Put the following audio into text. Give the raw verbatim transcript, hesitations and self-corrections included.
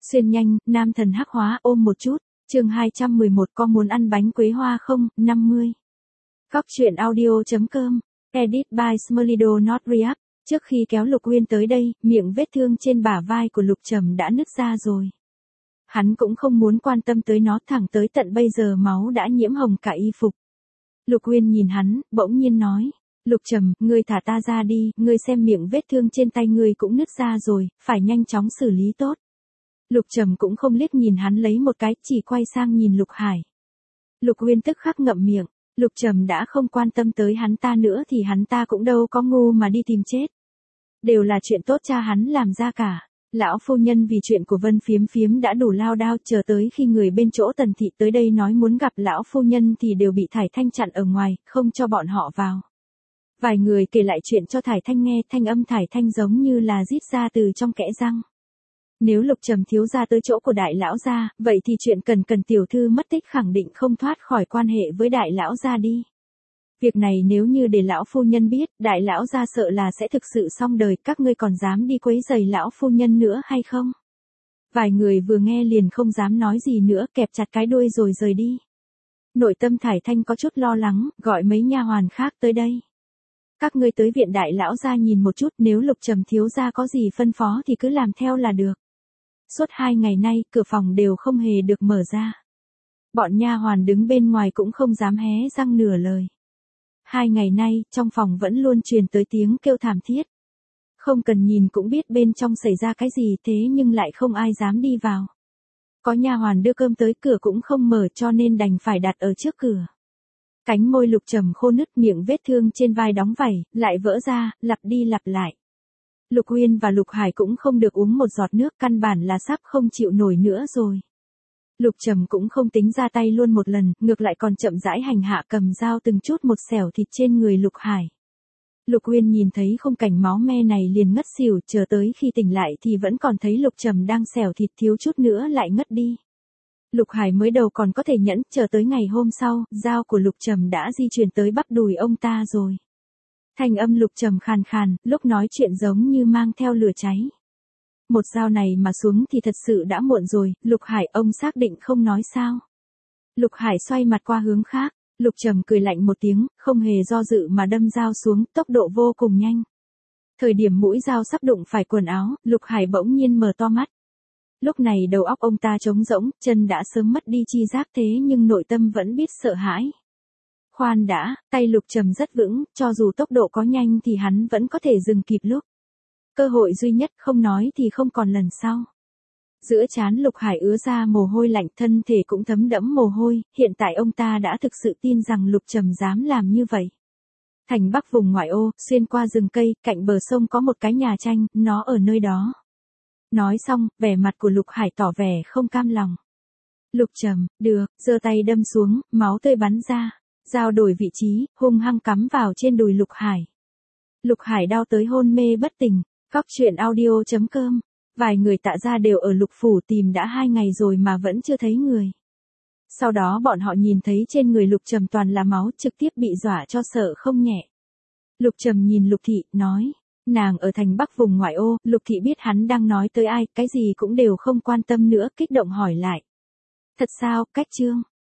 Xuyên nhanh, nam thần hắc hóa ôm một chút. Chương hai trăm mười một có muốn ăn bánh quế hoa không? năm mươi. Cóc truyện audio.com. Edit by Smolido Not React. Trước khi kéo Lục Uyên tới đây, miệng vết thương trên bả vai của Lục Trầm đã nứt ra rồi. Hắn cũng không muốn quan tâm tới nó, thẳng tới tận bây giờ máu đã nhiễm hồng cả y phục. Lục Uyên nhìn hắn, bỗng nhiên nói. Lục Trầm, ngươi thả ta ra đi, ngươi xem miệng vết thương trên tay ngươi cũng nứt ra rồi, phải nhanh chóng xử lý tốt. Lục Trầm cũng không liếc nhìn hắn lấy một cái, chỉ quay sang nhìn Lục Hải. Lục Uyên tức khắc ngậm miệng, Lục Trầm đã không quan tâm tới hắn ta nữa thì hắn ta cũng đâu có ngu mà đi tìm chết. Đều là chuyện tốt cha hắn làm ra cả. Lão phu nhân vì chuyện của Vân Phiếm Phiếm đã đủ lao đao, chờ tới khi người bên chỗ Tần thị tới đây nói muốn gặp lão phu nhân thì đều bị Thải Thanh chặn ở ngoài, không cho bọn họ vào. Vài người kể lại chuyện cho Thải Thanh nghe, thanh âm Thải Thanh giống như là rít ra từ trong kẽ răng. Nếu Lục Trầm thiếu gia tới chỗ của đại lão gia, vậy thì chuyện cần cần tiểu thư mất tích khẳng định không thoát khỏi quan hệ với đại lão gia đi. Việc này nếu như để lão phu nhân biết, đại lão gia sợ là sẽ thực sự xong đời, các ngươi còn dám đi quấy rầy lão phu nhân nữa hay không? Vài người vừa nghe liền không dám nói gì nữa, kẹp chặt cái đuôi rồi rời đi. Nội tâm Thải Thanh có chút lo lắng, gọi mấy nha hoàn khác tới đây. Các ngươi tới viện đại lão gia nhìn một chút, nếu Lục Trầm thiếu gia có gì phân phó thì cứ làm theo là được. Suốt hai ngày nay, cửa phòng đều không hề được mở ra. Bọn nha hoàn đứng bên ngoài cũng không dám hé răng nửa lời. Hai ngày nay, trong phòng vẫn luôn truyền tới tiếng kêu thảm thiết. Không cần nhìn cũng biết bên trong xảy ra cái gì, thế nhưng lại không ai dám đi vào. Có nha hoàn đưa cơm tới, cửa cũng không mở, cho nên đành phải đặt ở trước cửa. Cánh môi Lục Trầm khô nứt, miệng vết thương trên vai đóng vảy, lại vỡ ra, lặp đi lặp lại. Lục Uyên và Lục Hải cũng không được uống một giọt nước, căn bản là sắp không chịu nổi nữa rồi. Lục Trầm cũng không tính ra tay luôn một lần, ngược lại còn chậm rãi hành hạ, cầm dao từng chút một xẻo thịt trên người Lục Hải. Lục Uyên nhìn thấy khung cảnh máu me này liền ngất xỉu, chờ tới khi tỉnh lại thì vẫn còn thấy Lục Trầm đang xẻo thịt, thiếu chút nữa lại ngất đi. Lục Hải mới đầu còn có thể nhẫn, chờ tới ngày hôm sau, dao của Lục Trầm đã di chuyển tới bắp đùi ông ta rồi. Thanh âm Lục Trầm khàn khàn, lúc nói chuyện giống như mang theo lửa cháy. Một dao này mà xuống thì thật sự đã muộn rồi, Lục Hải, ông xác định không nói sao. Lục Hải xoay mặt qua hướng khác, Lục Trầm cười lạnh một tiếng, không hề do dự mà đâm dao xuống, tốc độ vô cùng nhanh. Thời điểm mũi dao sắp đụng phải quần áo, Lục Hải bỗng nhiên mở to mắt. Lúc này đầu óc ông ta trống rỗng, chân đã sớm mất đi chi giác, thế nhưng nội tâm vẫn biết sợ hãi. Khoan đã, tay Lục Trầm rất vững, cho dù tốc độ có nhanh thì hắn vẫn có thể dừng kịp lúc. Cơ hội duy nhất, không nói thì không còn lần sau. Giữa trán Lục Hải ứa ra mồ hôi lạnh, thân thể cũng thấm đẫm mồ hôi, hiện tại ông ta đã thực sự tin rằng Lục Trầm dám làm như vậy. Thành Bắc vùng ngoại ô, xuyên qua rừng cây, cạnh bờ sông có một cái nhà tranh, nó ở nơi đó. Nói xong, vẻ mặt của Lục Hải tỏ vẻ không cam lòng. Lục Trầm, được, giơ tay đâm xuống, máu tươi bắn ra. Dao đổi vị trí, hung hăng cắm vào trên đùi Lục Hải. Lục Hải đau tới hôn mê bất tỉnh. Cóc truyện audio.com. Vài người Tạ gia đều ở Lục phủ tìm đã hai ngày rồi mà vẫn chưa thấy người. Sau đó bọn họ nhìn thấy trên người Lục Trầm toàn là máu, trực tiếp bị dọa cho sợ không nhẹ. Lục Trầm nhìn Lục Thị, nói. Nàng ở thành Bắc vùng ngoại ô, Lục Thị biết hắn đang nói tới ai, cái gì cũng đều không quan tâm nữa, kích động hỏi lại. Thật sao, Cách Trương?